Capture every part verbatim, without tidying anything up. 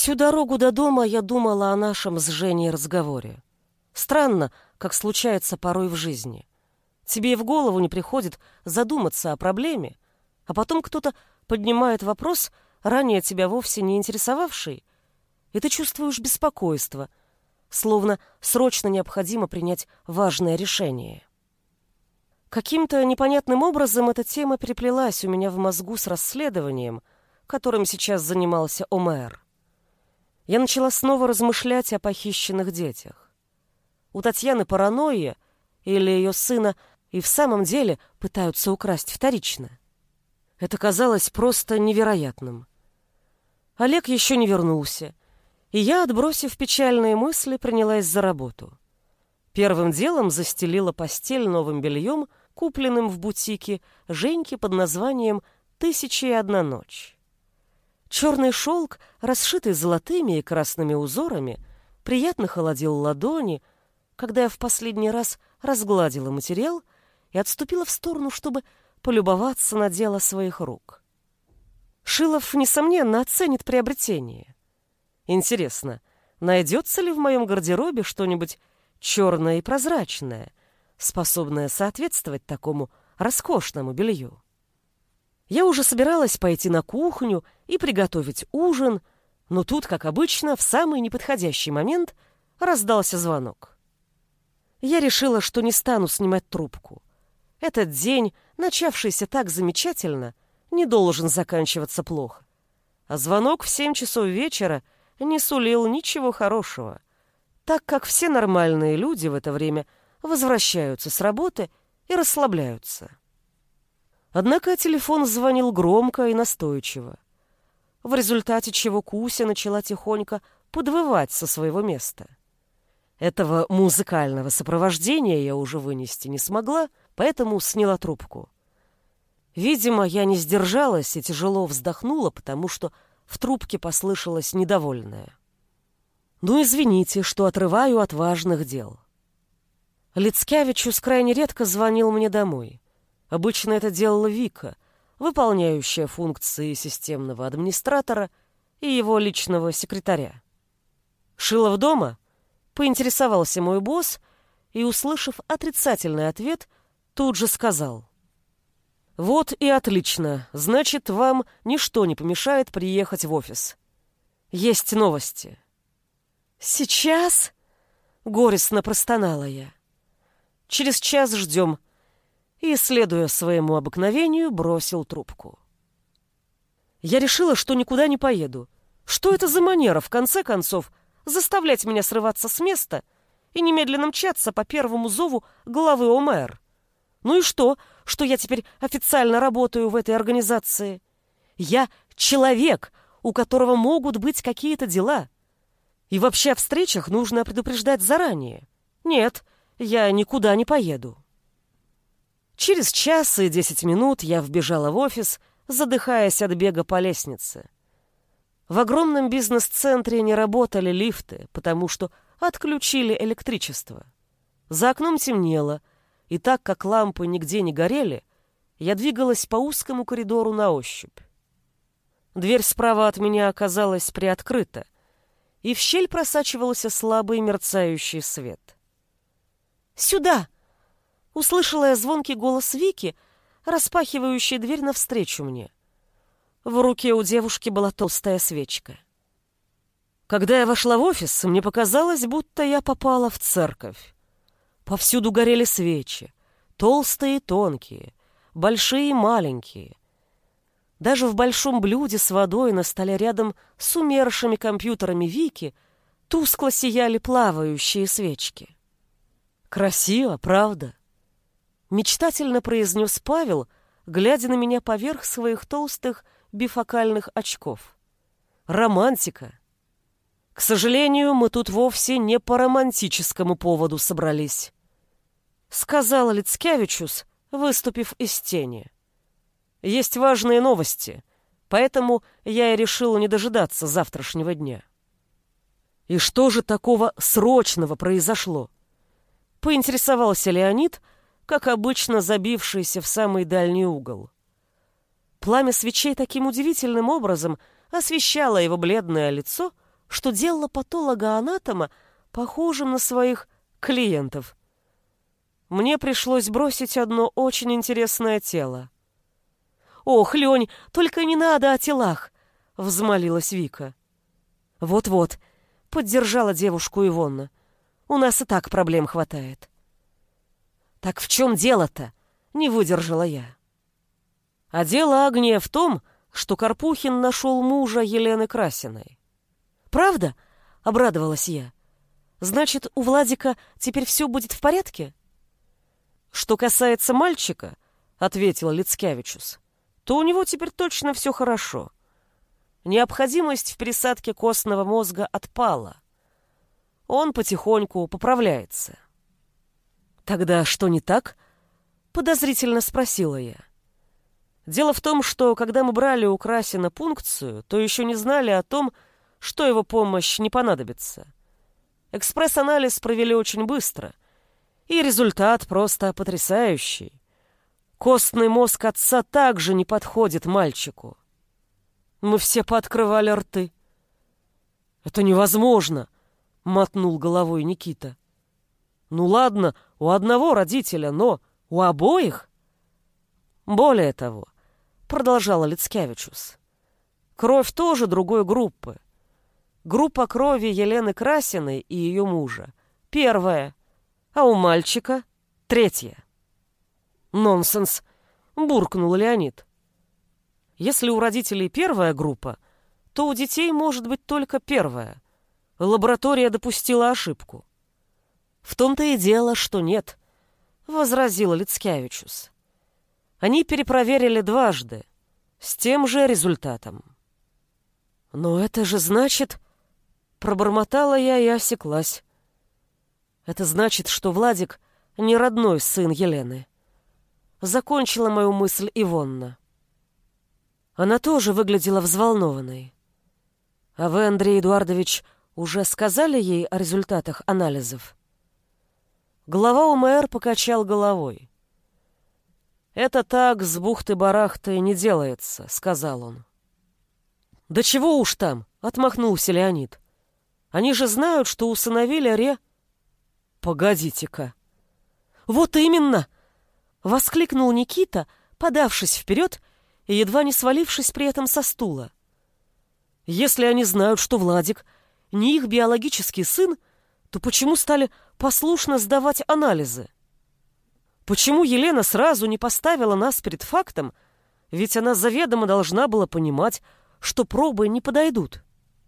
Всю дорогу до дома я думала о нашем с Женей разговоре. Странно, как случается порой в жизни. Тебе и в голову не приходит задуматься о проблеме, а потом кто-то поднимает вопрос, ранее тебя вовсе не интересовавший, и ты чувствуешь беспокойство, словно срочно необходимо принять важное решение. Каким-то непонятным образом эта тема переплелась у меня в мозгу с расследованием, которым сейчас занимался Омер. Я начала снова размышлять о похищенных детях. У Татьяны паранойя, или ее сына и в самом деле пытаются украсть вторично. Это казалось просто невероятным. Олег еще не вернулся, и я, отбросив печальные мысли, принялась за работу. Первым делом застелила постель новым бельем, купленным в бутике Женьки под названием «Тысяча и одна ночь». Черный шелк, расшитый золотыми и красными узорами, приятно холодил ладони, когда я в последний раз разгладила материал и отступила в сторону, чтобы полюбоваться на дело своих рук. Шилов, несомненно, оценит приобретение. Интересно, найдется ли в моем гардеробе что-нибудь черное и прозрачное, способное соответствовать такому роскошному белью? Я уже собиралась пойти на кухню и приготовить ужин, но тут, как обычно, в самый неподходящий момент раздался звонок. Я решила, что не стану снимать трубку. Этот день, начавшийся так замечательно, не должен заканчиваться плохо. А звонок в семь часов вечера не сулил ничего хорошего, так как все нормальные люди в это время возвращаются с работы и расслабляются. Однако телефон звонил громко и настойчиво, в результате чего Куся начала тихонько подвывать со своего места. Этого музыкального сопровождения я уже вынести не смогла, поэтому сняла трубку. Видимо, я не сдержалась и тяжело вздохнула, потому что в трубке послышалось недовольное: «Ну, извините, что отрываю от важных дел». Лицкевичус крайне редко звонил мне домой. Обычно это делала Вика, выполняющая функции системного администратора и его личного секретаря. «Шилов дома?» — поинтересовался мой босс и, услышав отрицательный ответ, тут же сказал: «Вот и отлично. Значит, вам ничто не помешает приехать в офис. Есть новости». «Сейчас?» — горестно простонала я. «Через час ждем». И, следуя своему обыкновению, бросил трубку. Я решила, что никуда не поеду. Что это за манера, в конце концов, заставлять меня срываться с места и немедленно мчаться по первому зову главы ОМР? Ну и что, что я теперь официально работаю в этой организации? Я человек, у которого могут быть какие-то дела. И вообще о встречах нужно предупреждать заранее. Нет, я никуда не поеду. Через час и десять минут я вбежала в офис, задыхаясь от бега по лестнице. В огромном бизнес-центре не работали лифты, потому что отключили электричество. За окном темнело, и так как лампы нигде не горели, я двигалась по узкому коридору на ощупь. Дверь справа от меня оказалась приоткрыта, и в щель просачивался слабый мерцающий свет. «Сюда!» — услышала я звонкий голос Вики, распахивающей дверь навстречу мне. В руке у девушки была толстая свечка. Когда я вошла в офис, мне показалось, будто я попала в церковь. Повсюду горели свечи, толстые и тонкие, большие и маленькие. Даже в большом блюде с водой на столе рядом с умершими компьютерами Вики тускло сияли плавающие свечки. «Красиво, правда?» — мечтательно произнес Павел, глядя на меня поверх своих толстых бифокальных очков. «Романтика!» «К сожалению, мы тут вовсе не по романтическому поводу собрались», — сказал Лицкевичус, выступив из тени. «Есть важные новости, поэтому я и решил не дожидаться завтрашнего дня». «И что же такого срочного произошло?» — поинтересовался Леонид, как обычно забившийся в самый дальний угол. Пламя свечей таким удивительным образом освещало его бледное лицо, что делало патолога-анатома похожим на своих клиентов. Мне пришлось бросить одно очень интересное тело. «Ох, Лень, только не надо о телах!» — взмолилась Вика. «Вот-вот», — поддержала девушку Ивонна. «У нас и так проблем хватает». «Так в чем дело-то?» — не выдержала я. А дело, Агния, в том, что Карпухин нашел мужа Елены Красиной. «Правда?» — обрадовалась я. «Значит, у Владика теперь все будет в порядке?» «Что касается мальчика», — ответил Лицкевичус, «то у него теперь точно все хорошо. Необходимость в пересадке костного мозга отпала. Он потихоньку поправляется». «Тогда что не так?» — подозрительно спросила я. Дело в том, что когда мы брали у Красина пункцию, то еще не знали о том, что его помощь не понадобится. Экспресс-анализ провели очень быстро, и результат просто потрясающий. Костный мозг отца также не подходит мальчику. Мы все пооткрывали рты. «Это невозможно!» — мотнул головой Никита. «Ну ладно, у одного родителя, но у обоих?» «Более того», — продолжала Лицкевичус, «кровь тоже другой группы. Группа крови Елены Красиной и ее мужа — первая, а у мальчика — третья». «Нонсенс!» — буркнул Леонид. «Если у родителей первая группа, то у детей может быть только первая. Лаборатория допустила ошибку». «В том-то и дело, что нет», — возразил Лицкевичус. «Они перепроверили дважды, с тем же результатом». «Но это же значит...» — пробормотала я и осеклась. «Это значит, что Владик не родной сын Елены». Закончила мою мысль Ивонна. Она тоже выглядела взволнованной. «А вы, Андрей Эдуардович, уже сказали ей о результатах анализов?» Глава УМР покачал головой. «Это так с бухты-барахты не делается», — сказал он. «Да чего уж там», — отмахнулся Леонид. «Они же знают, что усыновили Ре...» «Погодите-ка». «Вот именно!» — воскликнул Никита, подавшись вперед и едва не свалившись при этом со стула. «Если они знают, что Владик не их биологический сын, то почему стали послушно сдавать анализы? Почему Елена сразу не поставила нас перед фактом, ведь она заведомо должна была понимать, что пробы не подойдут?»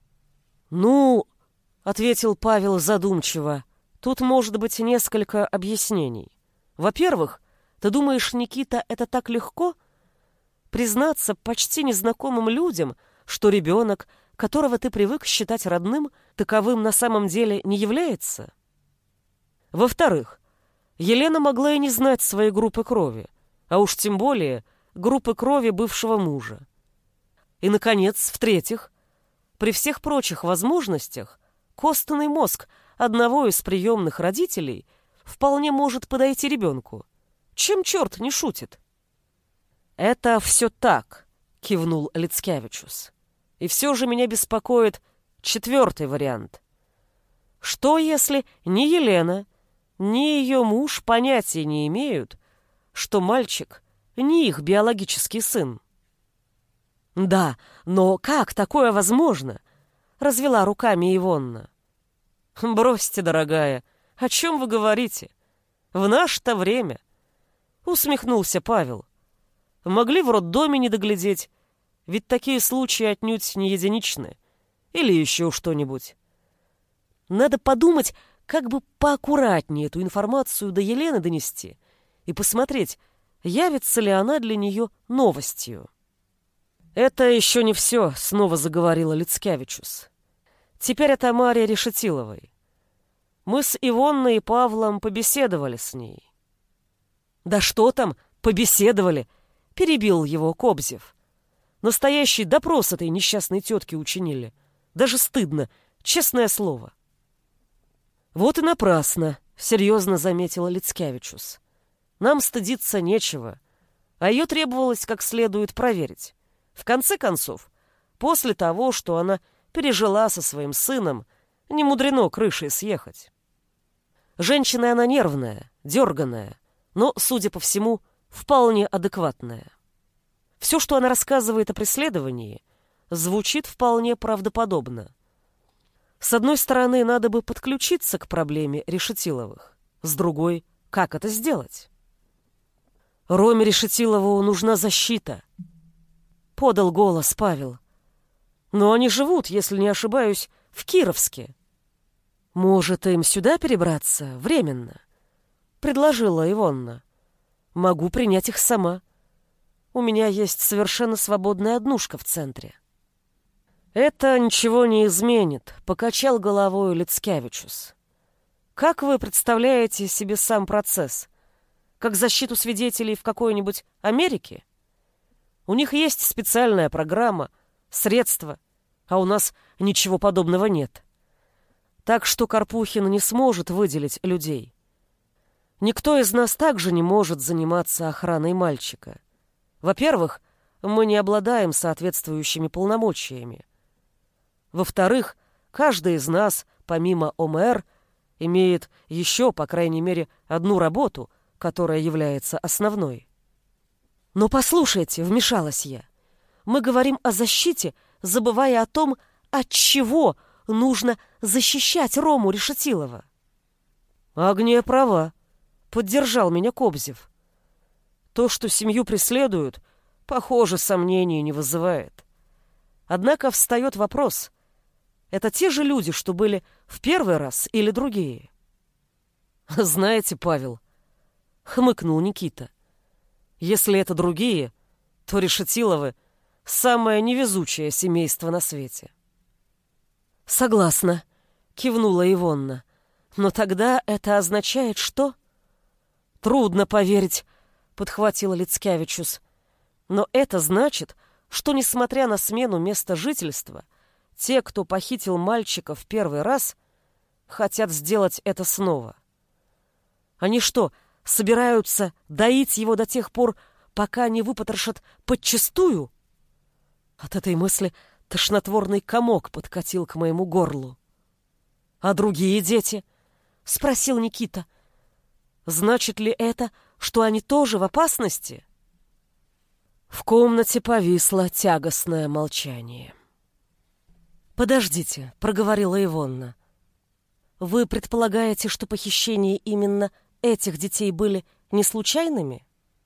«Ну, — ответил Павел задумчиво, — тут может быть несколько объяснений. Во-первых, ты думаешь, Никита, это так легко? Признаться почти незнакомым людям, что ребенок, которого ты привык считать родным, таковым на самом деле не является? Во-вторых, Елена могла и не знать своей группы крови, а уж тем более группы крови бывшего мужа. И, наконец, в-третьих, при всех прочих возможностях костный мозг одного из приемных родителей вполне может подойти ребенку. Чем черт не шутит? «Это все так», — кивнул Лицкевичус. «И все же меня беспокоит четвертый вариант. Что, если ни Елена, ни ее муж понятия не имеют, что мальчик не их биологический сын?» «Да, но как такое возможно?» — развела руками Ивонна. «Бросьте, дорогая, о чем вы говорите? В наше-то время!» — усмехнулся Павел. «Могли в роддоме не доглядеть, ведь такие случаи отнюдь не единичны. Или еще что-нибудь. Надо подумать, как бы поаккуратнее эту информацию до Елены донести и посмотреть, явится ли она для нее новостью». «Это еще не все», — снова заговорила Лицкевичус. «Теперь о Тамаре Решетиловой. Мы с Ивонной и Павлом побеседовали с ней». «Да что там, побеседовали?» — перебил его Кобзев. «Настоящий допрос этой несчастной тетки учинили. Даже стыдно, честное слово». «Вот и напрасно», — серьезно заметила Лицкевичус. «Нам стыдиться нечего, а ее требовалось как следует проверить. В конце концов, после того, что она пережила со своим сыном, не мудрено крышей съехать. Женщина она нервная, дерганая, но, судя по всему, вполне адекватная. Все, что она рассказывает о преследовании, звучит вполне правдоподобно. С одной стороны, надо бы подключиться к проблеме Решетиловых. С другой, как это сделать? Роме Решетилову нужна защита, подал голос Павел. Но они живут, если не ошибаюсь, в Кировске. Может, им сюда перебраться временно? Предложила Ивонна. Могу принять их сама. У меня есть совершенно свободная однушка в центре. Это ничего не изменит, покачал головой Лицкевичус. Как вы представляете себе сам процесс? Как защиту свидетелей в какой-нибудь Америке? У них есть специальная программа, средства, а у нас ничего подобного нет. Так что Карпухин не сможет выделить людей. Никто из нас также не может заниматься охраной мальчика. Во-первых, мы не обладаем соответствующими полномочиями. Во-вторых, каждый из нас, помимо ОМР, имеет еще, по крайней мере, одну работу, которая является основной. Но послушайте, вмешалась я, мы говорим о защите, забывая о том, от чего нужно защищать Рому Решетилова. Агния права, поддержал меня Кобзев. То, что семью преследуют, похоже, сомнений не вызывает. Однако встает вопрос, это те же люди, что были в первый раз, или другие? Знаете, Павел, хмыкнул Никита, если это другие, то Решетиловы — самое невезучее семейство на свете. Согласна, кивнула Ивонна. Но тогда это означает, что... Трудно поверить, подхватила Лицкевичус. Но это значит, что, несмотря на смену места жительства, те, кто похитил мальчика в первый раз, хотят сделать это снова. Они что, собираются доить его до тех пор, пока не выпотрошат подчистую? От этой мысли тошнотворный комок подкатил к моему горлу. «А другие дети?» — спросил Никита. «Значит ли это, что они тоже в опасности?» В комнате повисло тягостное молчание. «Подождите», — проговорила Ивонна. «Вы предполагаете, что похищения именно этих детей были не случайными?»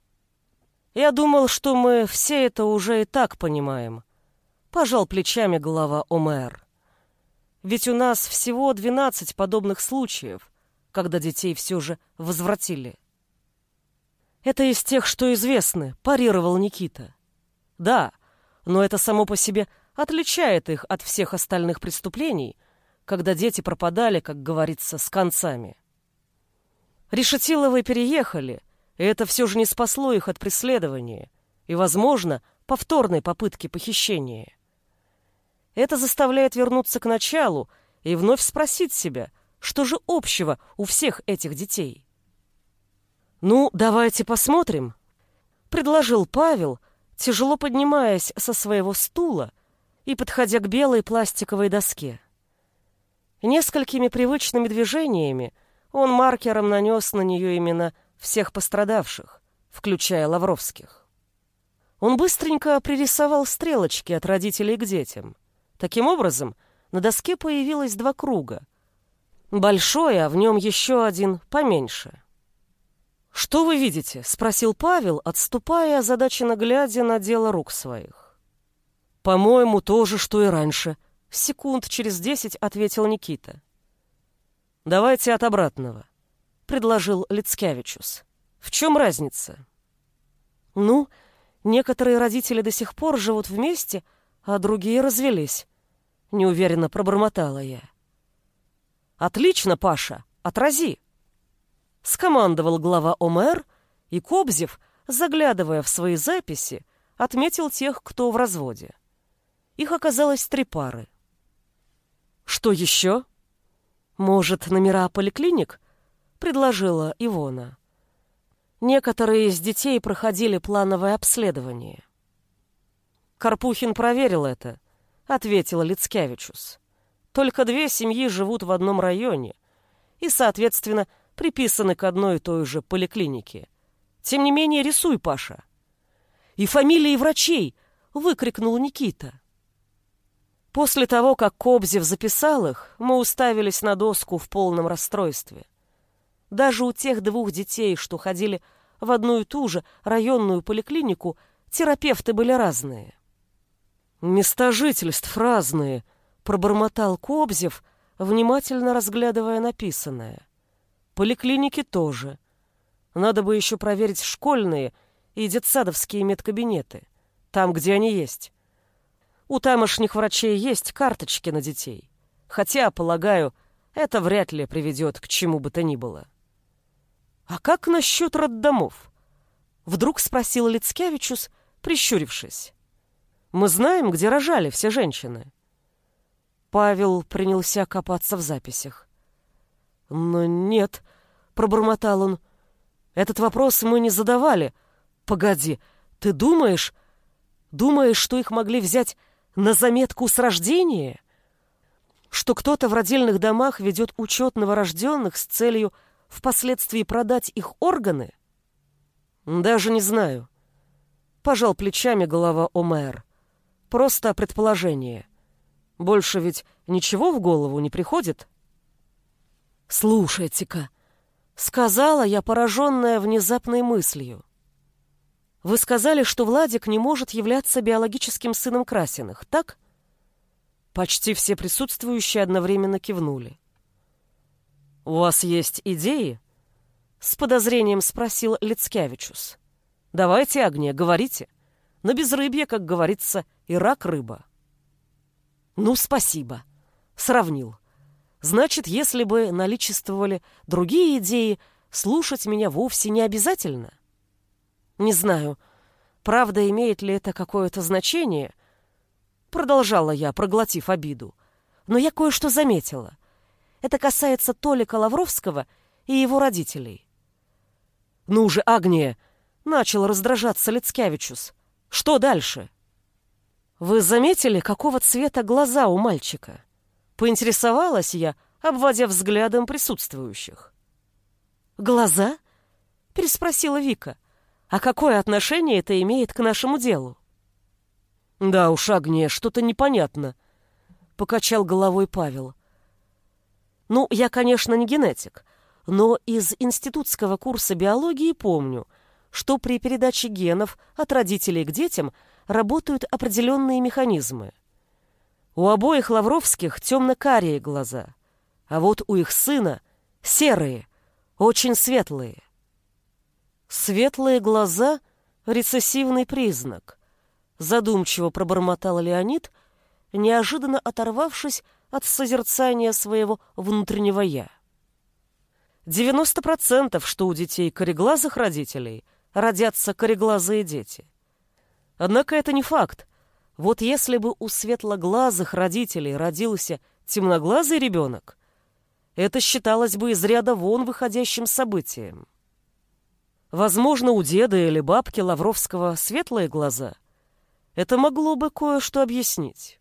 «Я думал, что мы все это уже и так понимаем», — пожал плечами глава ОМР. «Ведь у нас всего двенадцать подобных случаев, когда детей все же возвратили». «Это из тех, что известны», — парировал Никита. «Да, но это само по себе отличает их от всех остальных преступлений, когда дети пропадали, как говорится, с концами. Решетиловы переехали, и это все же не спасло их от преследования и, возможно, повторной попытки похищения. Это заставляет вернуться к началу и вновь спросить себя, что же общего у всех этих детей. «Ну, давайте посмотрим», — предложил Павел, тяжело поднимаясь со своего стула и подходя к белой пластиковой доске. Несколькими привычными движениями он маркером нанес на нее имена всех пострадавших, включая Лавровских. Он быстренько пририсовал стрелочки от родителей к детям. Таким образом, на доске появилось два круга. Большой, а в нем еще один поменьше. «Что вы видите?» — спросил Павел, отступая, озадаченно глядя на дело рук своих. «По-моему, то же, что и раньше», — секунд через десять ответил Никита. «Давайте от обратного», — предложил Лицкевичус. «В чем разница?» «Ну, некоторые родители до сих пор живут вместе, а другие развелись», — неуверенно пробормотала я. «Отлично, Паша, отрази!» — скомандовал глава ОМР, и Кобзев, заглядывая в свои записи, отметил тех, кто в разводе. Их оказалось три пары. «Что еще?» «Может, номера поликлиник?» — предложила Ивона. Некоторые из детей проходили плановое обследование. Карпухин проверил это. — ответила Лицкевичус. «Только две семьи живут в одном районе и, соответственно, приписаны к одной и той же поликлинике. Тем не менее, рисуй, Паша». «И фамилии врачей!» — выкрикнул Никита. После того, как Кобзев записал их, мы уставились на доску в полном расстройстве. Даже у тех двух детей, что ходили в одну и ту же районную поликлинику, терапевты были разные. «Места жительств разные», — пробормотал Кобзев, внимательно разглядывая написанное. «Поликлиники тоже. Надо бы еще проверить школьные и детсадовские медкабинеты, там, где они есть. У тамошних врачей есть карточки на детей, хотя, полагаю, это вряд ли приведет к чему бы то ни было». «А как насчет роддомов?» — вдруг спросил Лицкевичус, прищурившись. «Мы знаем, где рожали все женщины». Павел принялся копаться в записях. «Но нет», — пробормотал он, — «этот вопрос мы не задавали. Погоди, ты думаешь, думаешь, что их могли взять на заметку с рождения? Что кто-то в родильных домах ведет учет новорожденных с целью впоследствии продать их органы?» «Даже не знаю», — пожал плечами голова Омер. «Просто предположение. Больше ведь ничего в голову не приходит?» «Слушайте-ка», — сказала я, пораженная внезапной мыслью. «Вы сказали, что Владик не может являться биологическим сыном Красиных, так?» Почти все присутствующие одновременно кивнули. «У вас есть идеи?» — с подозрением спросил Лицкевичус. «Давайте, Агния, говорите. На безрыбье, как говорится, и рак рыба». «Ну, спасибо», — сравнил. «Значит, если бы наличествовали другие идеи, слушать меня вовсе не обязательно?» «Не знаю, правда, имеет ли это какое-то значение?» Продолжала я, проглотив обиду. «Но я кое-что заметила. Это касается Толика Лавровского и его родителей». «Ну же, Агния!» — начал раздражаться Лицкевичус. «Что дальше?» «Вы заметили, какого цвета глаза у мальчика?» Поинтересовалась я, обводя взглядом присутствующих. «Глаза?» — переспросила Вика. «А какое отношение это имеет к нашему делу?» «Да уж, Агния, что-то непонятно», — покачал головой Павел. «Ну, я, конечно, не генетик, но из институтского курса биологии помню, что при передаче генов от родителей к детям работают определенные механизмы. У обоих Лавровских темно-карие глаза, а вот у их сына серые, очень светлые». «Светлые глаза — рецессивный признак», — задумчиво пробормотал Леонид, неожиданно оторвавшись от созерцания своего внутреннего «я». девяносто процентов, что у детей кореглазых родителей родятся кореглазые дети. Однако это не факт. Вот если бы у светлоглазых родителей родился темноглазый ребенок, это считалось бы из ряда вон выходящим событием. Возможно, у деда или бабки Лавровского светлые глаза. Это могло бы кое-что объяснить.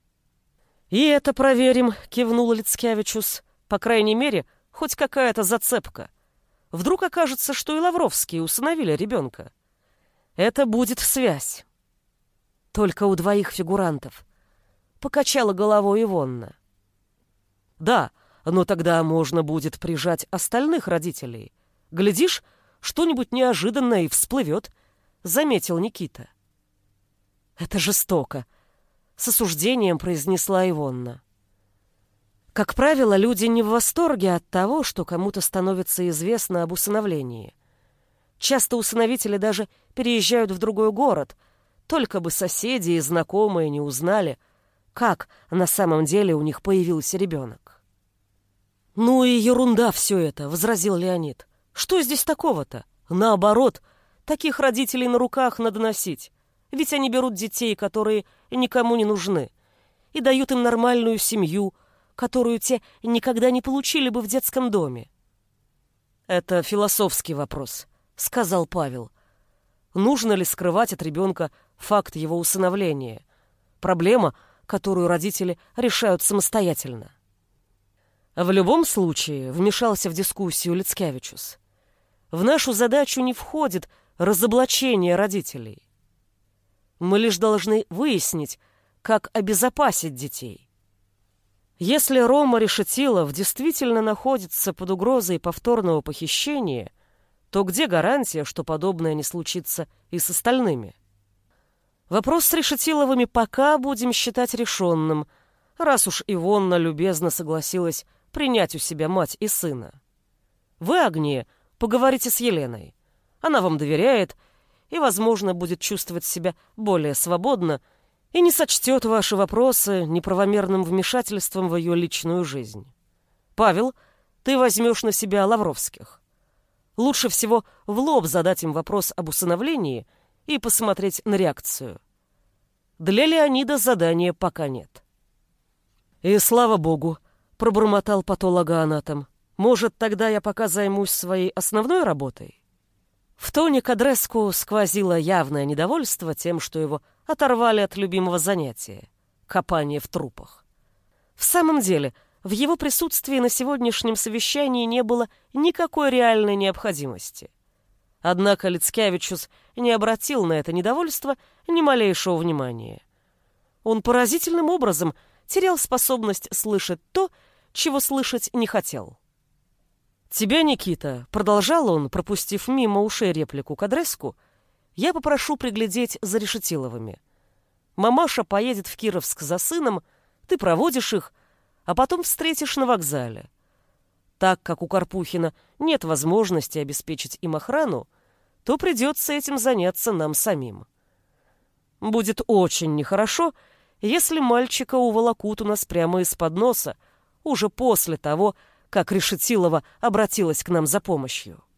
«И это проверим», — кивнул Лицкевичус. «По крайней мере, хоть какая-то зацепка. Вдруг окажется, что и Лавровские усыновили ребенка. Это будет связь». «Только у двоих фигурантов», — покачала головой Ивонна. «Да, но тогда можно будет прижать остальных родителей. Глядишь, что-нибудь неожиданное и всплывет», — заметил Никита. «Это жестоко», — с осуждением произнесла Ивонна. Как правило, люди не в восторге от того, что кому-то становится известно об усыновлении. Часто усыновители даже переезжают в другой город, только бы соседи и знакомые не узнали, как на самом деле у них появился ребенок. «Ну и ерунда все это», — возразил Леонид. «Что здесь такого-то? Наоборот, таких родителей на руках надо носить. Ведь они берут детей, которые никому не нужны, и дают им нормальную семью, которую те никогда не получили бы в детском доме». «Это философский вопрос», — сказал Павел. «Нужно ли скрывать от ребенка факт его усыновления? Проблема, которую родители решают самостоятельно. В любом случае, вмешался в дискуссию Лицкевичус, в нашу задачу не входит разоблачение родителей. Мы лишь должны выяснить, как обезопасить детей. Если Рома Решетилов действительно находится под угрозой повторного похищения, то где гарантия, что подобное не случится и с остальными? Вопрос с Решетиловыми пока будем считать решенным, раз уж Ивонна любезно согласилась принять у себя мать и сына. Вы, Агния, поговорите с Еленой. Она вам доверяет и, возможно, будет чувствовать себя более свободно и не сочтет ваши вопросы неправомерным вмешательством в ее личную жизнь. Павел, ты возьмешь на себя Лавровских. Лучше всего в лоб задать им вопрос об усыновлении и посмотреть на реакцию. Для Леонида задания пока нет. И слава богу, пробормотал патологоанатом. Может, тогда я пока займусь своей основной работой? В тоне Кадреску сквозило явное недовольство тем, что его оторвали от любимого занятия — копания в трупах. В самом деле, в его присутствии на сегодняшнем совещании не было никакой реальной необходимости. Однако Лицкевичус не обратил на это недовольство ни малейшего внимания. Он поразительным образом терял способность слышать то, чего слышать не хотел. «Тебя, Никита», — продолжал он, пропустив мимо ушей реплику Кадреску, «я попрошу приглядеть за Решетиловыми. Мамаша поедет в Кировск за сыном, ты проводишь их, а потом встретишь на вокзале. Так как у Карпухина нет возможности обеспечить им охрану, то придется этим заняться нам самим. Будет очень нехорошо, если мальчика уволокут у нас прямо из-под носа, уже после того, как Решетилова обратилась к нам за помощью».